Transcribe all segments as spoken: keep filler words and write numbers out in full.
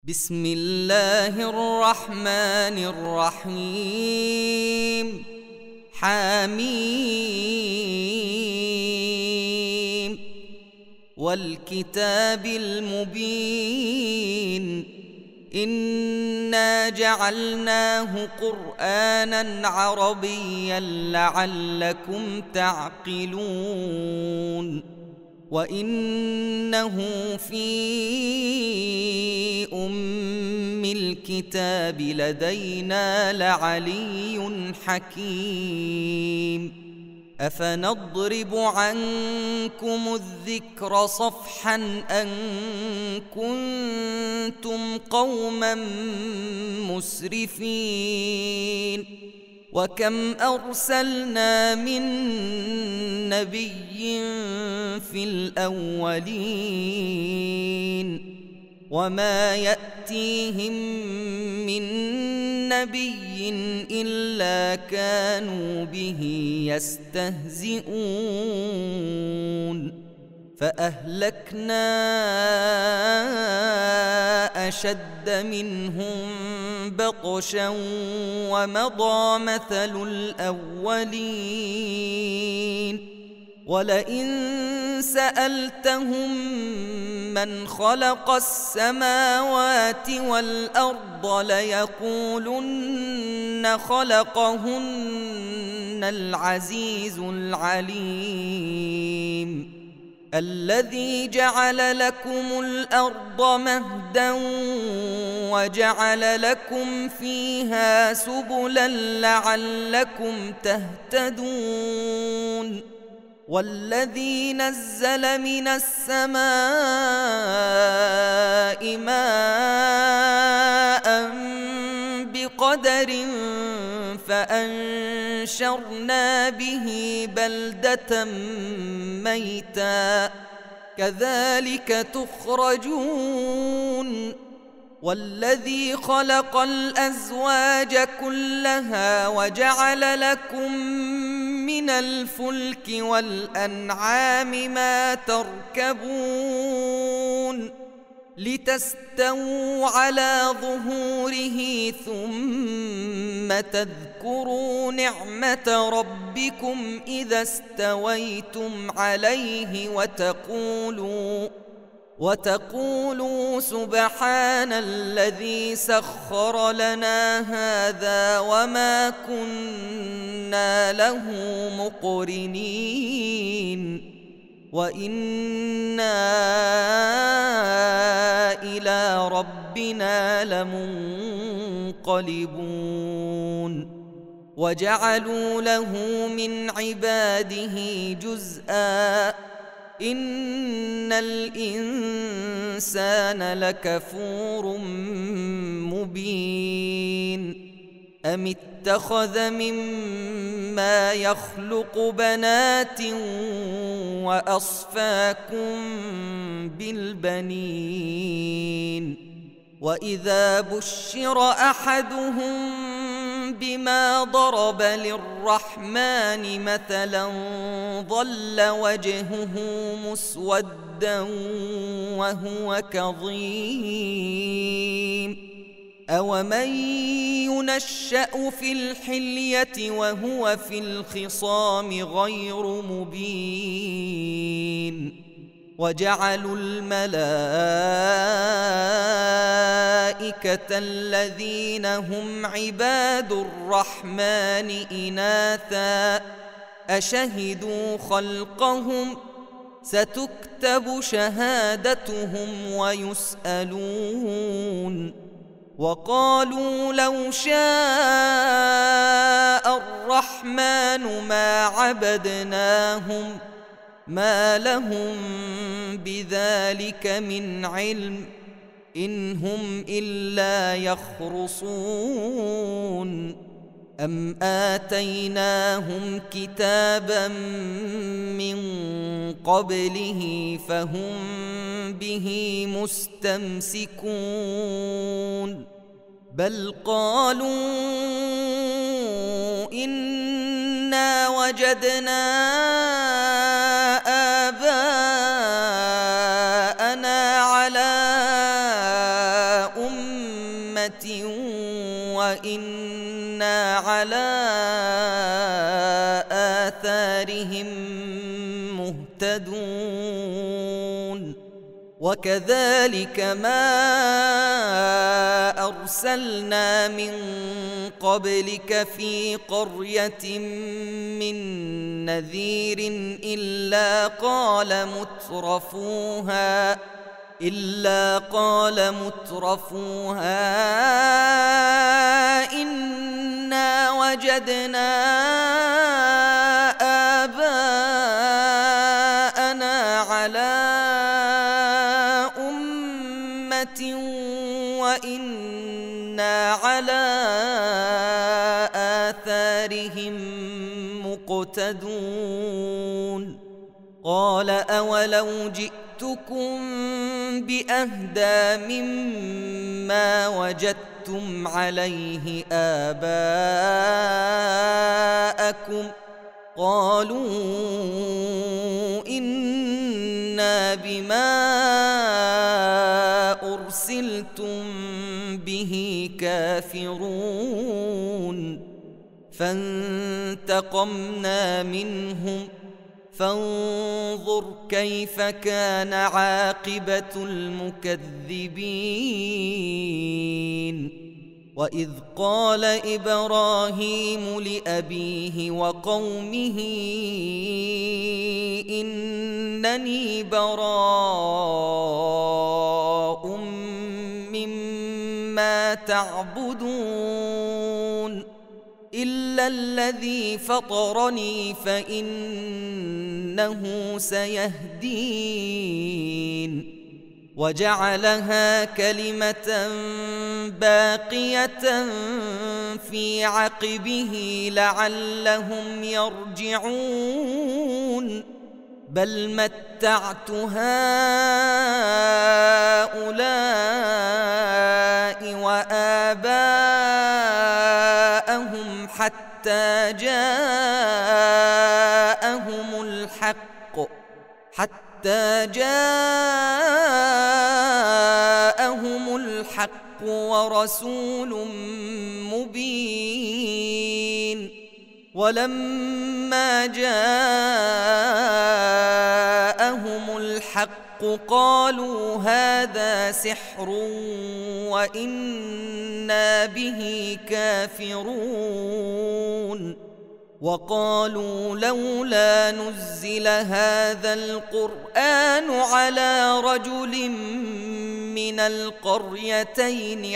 بسم الله الرحمن الرحيم حميم والكتاب المبين إنا جعلناه قرآنا عربيا لعلكم تعقلون وإنه في أم الكتاب لدينا لعلي حكيم أفنضرب عنكم الذكر صفحا أن كنتم قوما مسرفين وكم أرسلنا من نبي في الأولين وما يأتيهم من نبي إلا كانوا به يستهزئون فأهلكنا أشد منهم بطشا ومضى مثل الأولين ولئن سألتهم من خلق السماوات والأرض ليقولن خلقهن العزيز العليم الذي جعل لكم الأرض مهدا وجعل لكم فيها سبلا لعلكم تهتدون والذي نزل من السماء ماء بقدر فأنشرنا به بلدة ميتا كذلك تخرجون والذي خلق الأزواج كلها وجعل لكم من الفلك والأنعام ما تركبون لتستووا على ظهوره ثم تذكروا نعمة ربكم إذا استويتم عليه وتقولوا وتقولوا سبحان الذي سخر لنا هذا وما كنا له مقرنين وإنا إلى ربنا لمنقلبون وجعلوا له من عباده جزءا إن الإنسان لكفور مبين أم اتخذ مما يخلق بنات وأصفاكم بالبنين وإذا بشر أحدهم بما ضرب للرحمن مثلا ظل وجهه مسودا وهو كظيم أومن ينشأ في الحلية وهو في الخصام غير مبين وجعلوا الملائكة الذين هم عباد الرحمن إناثا أشهدوا خلقهم ستكتب شهادتهم ويسألون وقالوا لو شاء الرحمن ما عبدناهم ما لهم بذلك من علم إن هم إلا يخرصون أم آتيناهم كتابا من قبله فهم به مستمسكون بل قالوا إنا وجدنا آباءنا على وإنا على آثارهم مهتدون وكذلك ما أرسلنا من قبلك في قرية من نذير إلا قال مترفوها إلا قال مترفوها إنا وجدنا آباءنا على أمة وإنا على آثارهم مقتدون قال أولو جئتكم بأهدى مما وجدتم عليه آباءكم قالوا إنا بما أرسلتم به كافرون فانتقمنا منهم فانظر كيف كان عاقبة المكذبين وإذ قال إبراهيم لأبيه وقومه إنني براء مما تعبدون إلا الذي فطرني فإنه سيهدين وجعلها كلمة باقية في عقبه لعلهم يرجعون بل متعت هؤلاء وآباءهم حتى جاءهم الحق حتى جاءهم الحق ورسول مبين ولما جاءهم الحق قالوا هذا سحر وإنا به كافرون وقالوا لولا نزل هذا القرآن على رجل من القريتين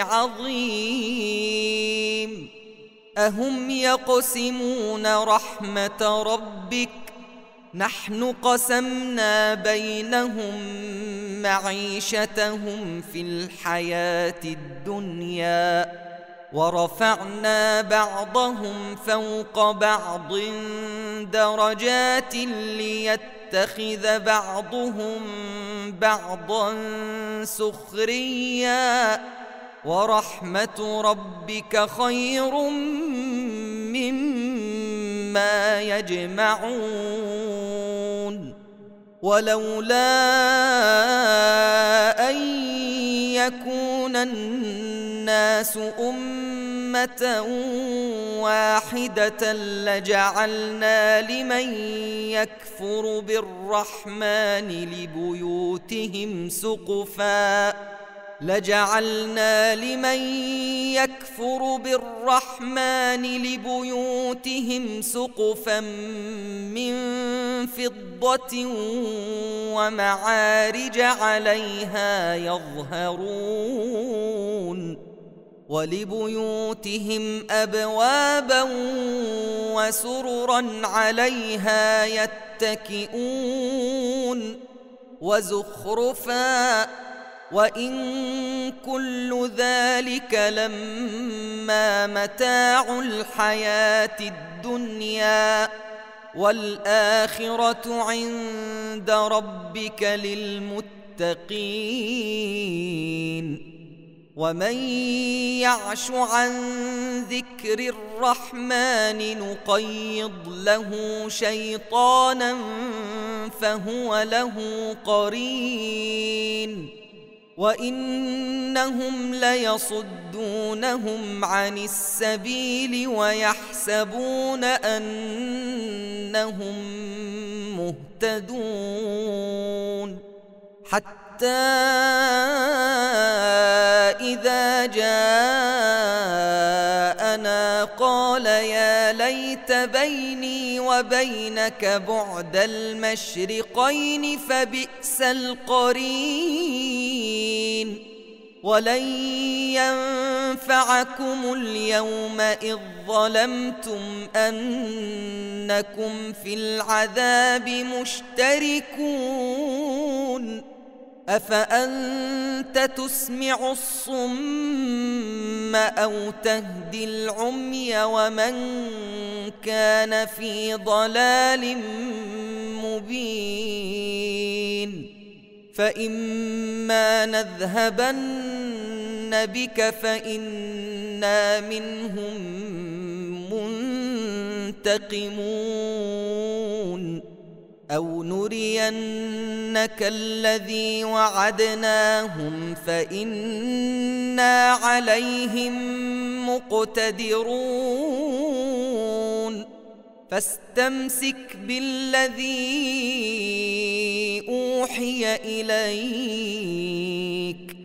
عظيم أهم يقسمون رحمة ربك نحن قسمنا بينهم معيشتهم في الحياة الدنيا ورفعنا بعضهم فوق بعض درجات ليتخذ بعضهم بعضا سخريا ورحمة ربك خير مما يجمعون ولولا أن يكون الناس أمة واحدة لجعلنا لمن يكفر بالرحمن لبيوتهم سقفا لجعلنا لمن يكفر بالرحمن لبيوتهم سقفا من فضة ومعارج عليها يظهرون ولبيوتهم أبوابا وسررا عليها يتكئون وزخرفا وإن كل ذلك لما متاع الحياة الدنيا والآخرة عند ربك للمتقين ومن يعش عن ذكر الرحمن نقيض له شيطانا فهو له قرين وإنهم ليصدونهم عن السبيل ويحسبون أنهم مهتدون حتى إذا جاءنا قال يا ليت بيني وبينك بعد المشرقين فبئس القرين ولن ينفعكم اليوم إذ ظلمتم أنكم في العذاب مشتركون أفأنت تسمع الصم أو تهدي العمي ومن كان في ضلال مبين فإما نذهبن بك فإنا منهم منتقمون أو نرينك الذي وعدناهم فإنا عليهم مقتدرون فاستمسك بالذي أوحي إليك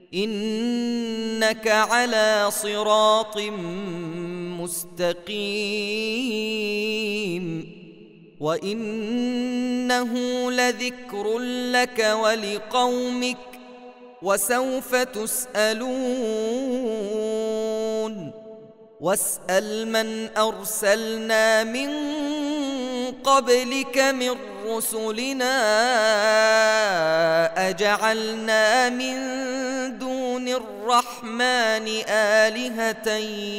إنك على صراط مستقيم وإنه لذكر لك ولقومك وسوف تسألون واسأل من أرسلنا من قبلك من رسلنا أجعلنا من دون الرحمن آلهة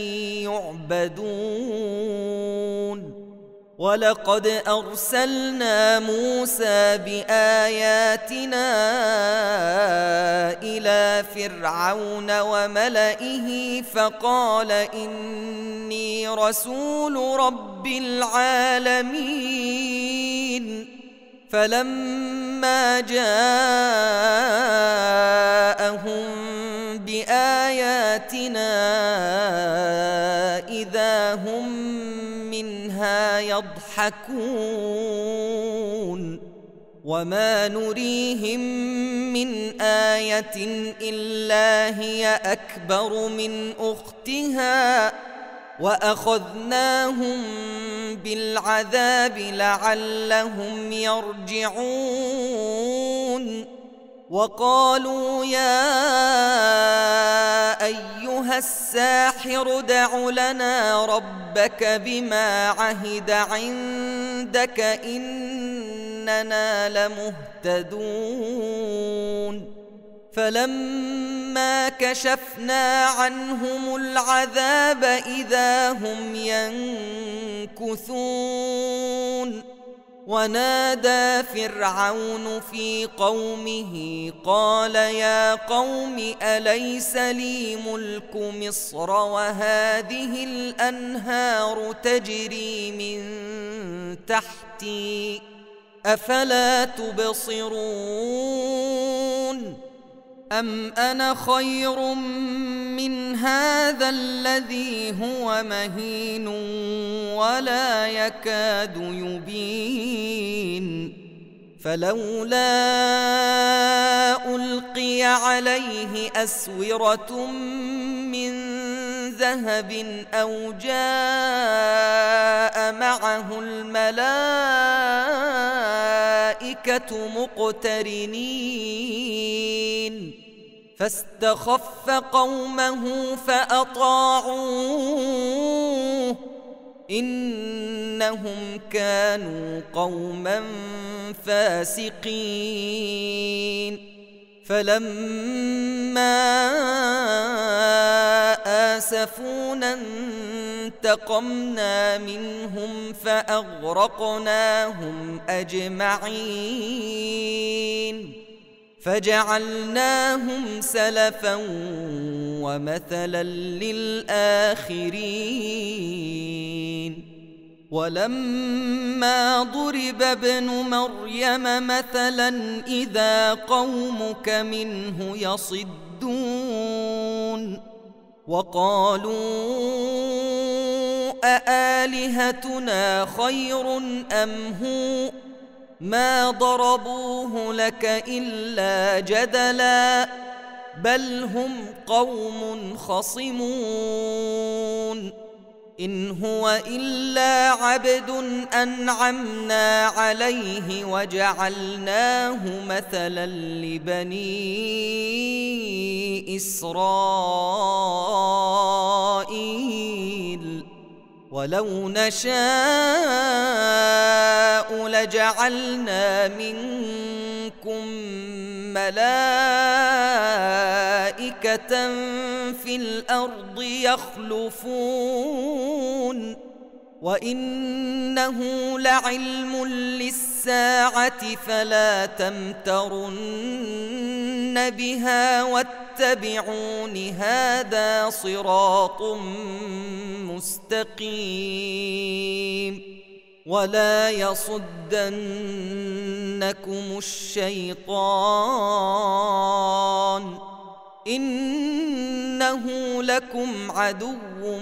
يعبدون ولقد أرسلنا موسى بآياتنا إلى فرعون وملئه فقال إني رسول رب العالمين فلما جاءهم بآياتنا إذا هم منها يضحكون وما نريهم من آية إلا هي أكبر من أختها وأخذناهم بالعذاب لعلهم يرجعون وقالوا يا أيها الساحر ادع لنا ربك بما عهد عندك إننا لمهتدون فلما كشفنا عنهم العذاب إذا هم ينكثون ونادى فرعون في قومه قال يا قوم أليس لي ملك مصر وهذه الأنهار تجري من تحتي أفلا تبصرون أم أنا خير من هذا الذي هو مهين ولا يكاد يبين فلولا ألقي عليه أسورة من ذهب أو جاء معه الملائكة مقترنين فاستخف قومه فأطاعوه إنهم كانوا قوما فاسقين فلما آسفونا انتقمنا منهم فأغرقناهم أجمعين فجعلناهم سلفا ومثلا للآخرين ولما ضرب ابن مريم مثلا إذا قومك منه يصدون وقالوا أآلهتنا خير أم هو ما ضربوه لك إلا جدلا بل هم قوم خصمون إن هو إلا عبد أنعمنا عليه وجعلناه مثلا لبني إسرائيل ولو نشاء لجعلنا منكم ملائكة في الأرض يخلفون وإنه لعلم للساعة فلا تمترن بها واتبعون هذا صراط مستقيم ولا يصدنكم الشيطان إنه لكم عدو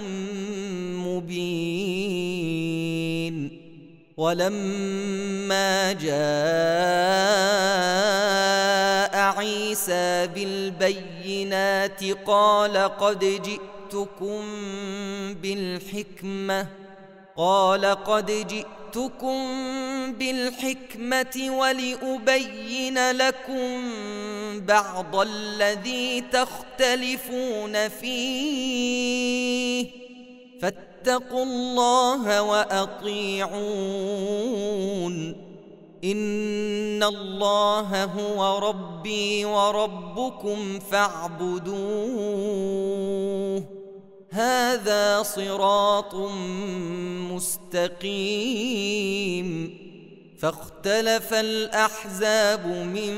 مبين ولما جاء عيسى بالبينات قال قد جئتكم بالحكمة قال قد جئتكم بالحكمة ولأبين لكم بعض الذي تختلفون فيه فاتقوا الله وأطيعون إن الله هو ربي وربكم فاعبدوه هذا صراط مستقيم فاختلف الأحزاب من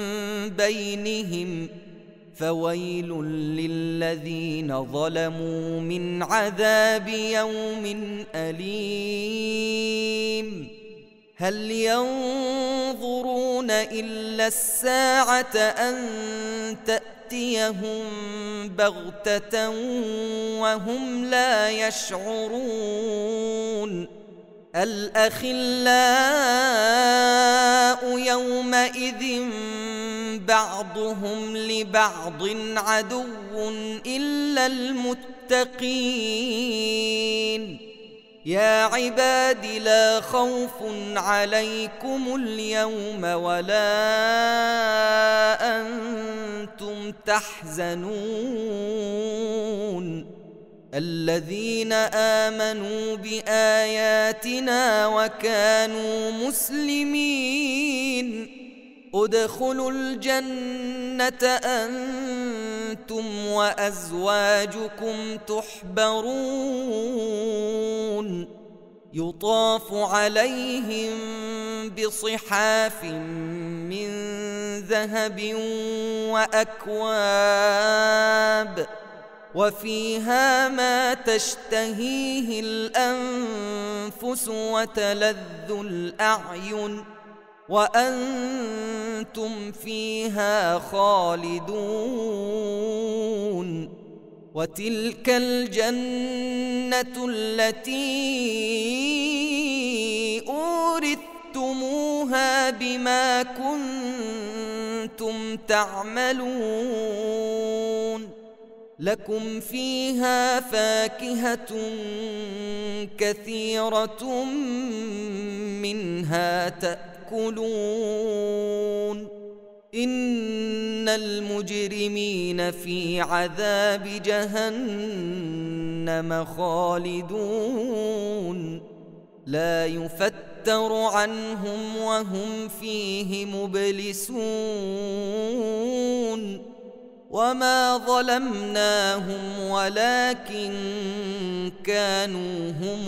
بينهم فويل للذين ظلموا من عذاب يوم أليم هل ينظرون إلا الساعة أن تأتيهم بغتة وهم لا يشعرون الأخلاء يومئذ بعضهم لبعض عدو إلا المتقين يا عباد لا خوف عليكم اليوم ولا أنتم تحزنون الذين آمنوا بآياتنا وكانوا مسلمين ادخلوا الجنة أنتم وأزواجكم تحبرون يطاف عليهم بصحاف من ذهب وأكواب وفيها ما تشتهيه الأنفس وتلذ الأعين وأنتم فيها خالدون وتلك الجنة التي أورثتموها بما كنتم تعملون لكم فيها فاكهة كثيرة منها تأكلون إن المجرمين في عذاب جهنم خالدون لا يفتر عنهم وهم فيه مبلسون وما ظلمناهم ولكن كانوا هم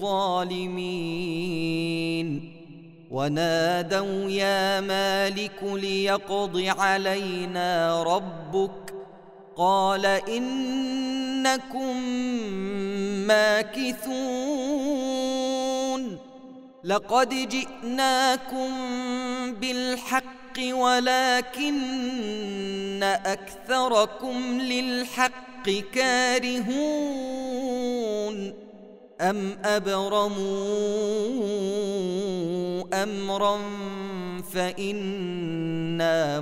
الظالمين ونادوا يا مالك ليقض علينا ربك قال إنكم ماكثون لقد جئناكم بالحق ولكن أكثركم للحق كارهون أم أبرموا أمرا فإنا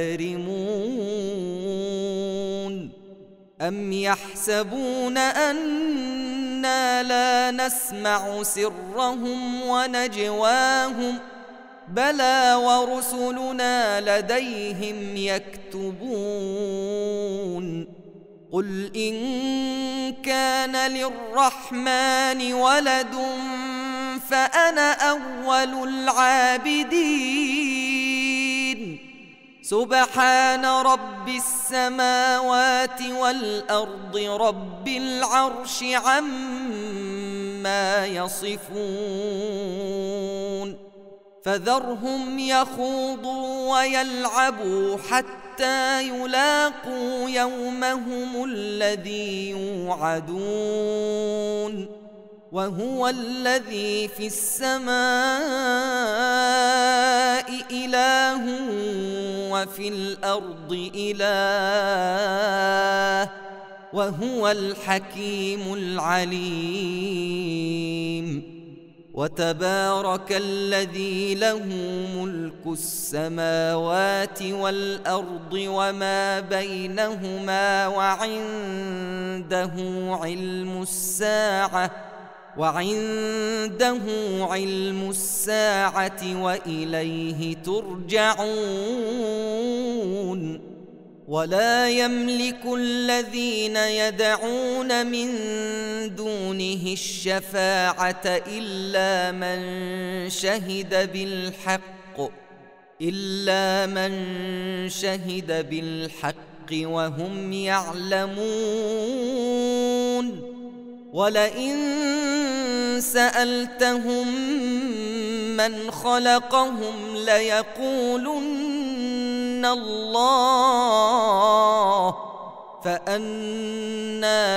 مبرمون أم يحسبون أنا لا نسمع سرهم ونجواهم بلى ورسلنا لديهم يكتبون قل إن كان للرحمن ولد فأنا أول العابدين سبحان رب السماوات والأرض رب العرش عما يصفون فذرهم يخوضوا ويلعبوا حتى يلاقوا يومهم الذي يوعدون وهو الذي في السماء إله وفي الأرض إله وهو الحكيم العليم وتبارك الذي له ملك السماوات والأرض وما بينهما وعنده علم الساعة وعنده علم الساعة وإليه ترجعون ولا يملك الذين يدعون من دونه الشفاعة إلا من شهد بالحق إلا من شهد بالحق وهم يعلمون ولئن سألتهم من خلقهم ليقولن الله فأنى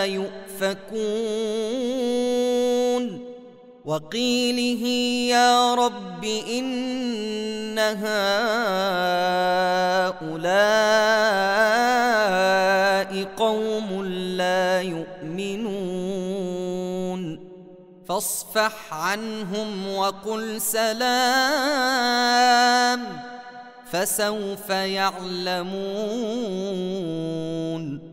يؤفكون وقيله يا رب إن هؤلاء قوم لا يؤمنون فاصفح عنهم وقل سلام فسوف يعلمون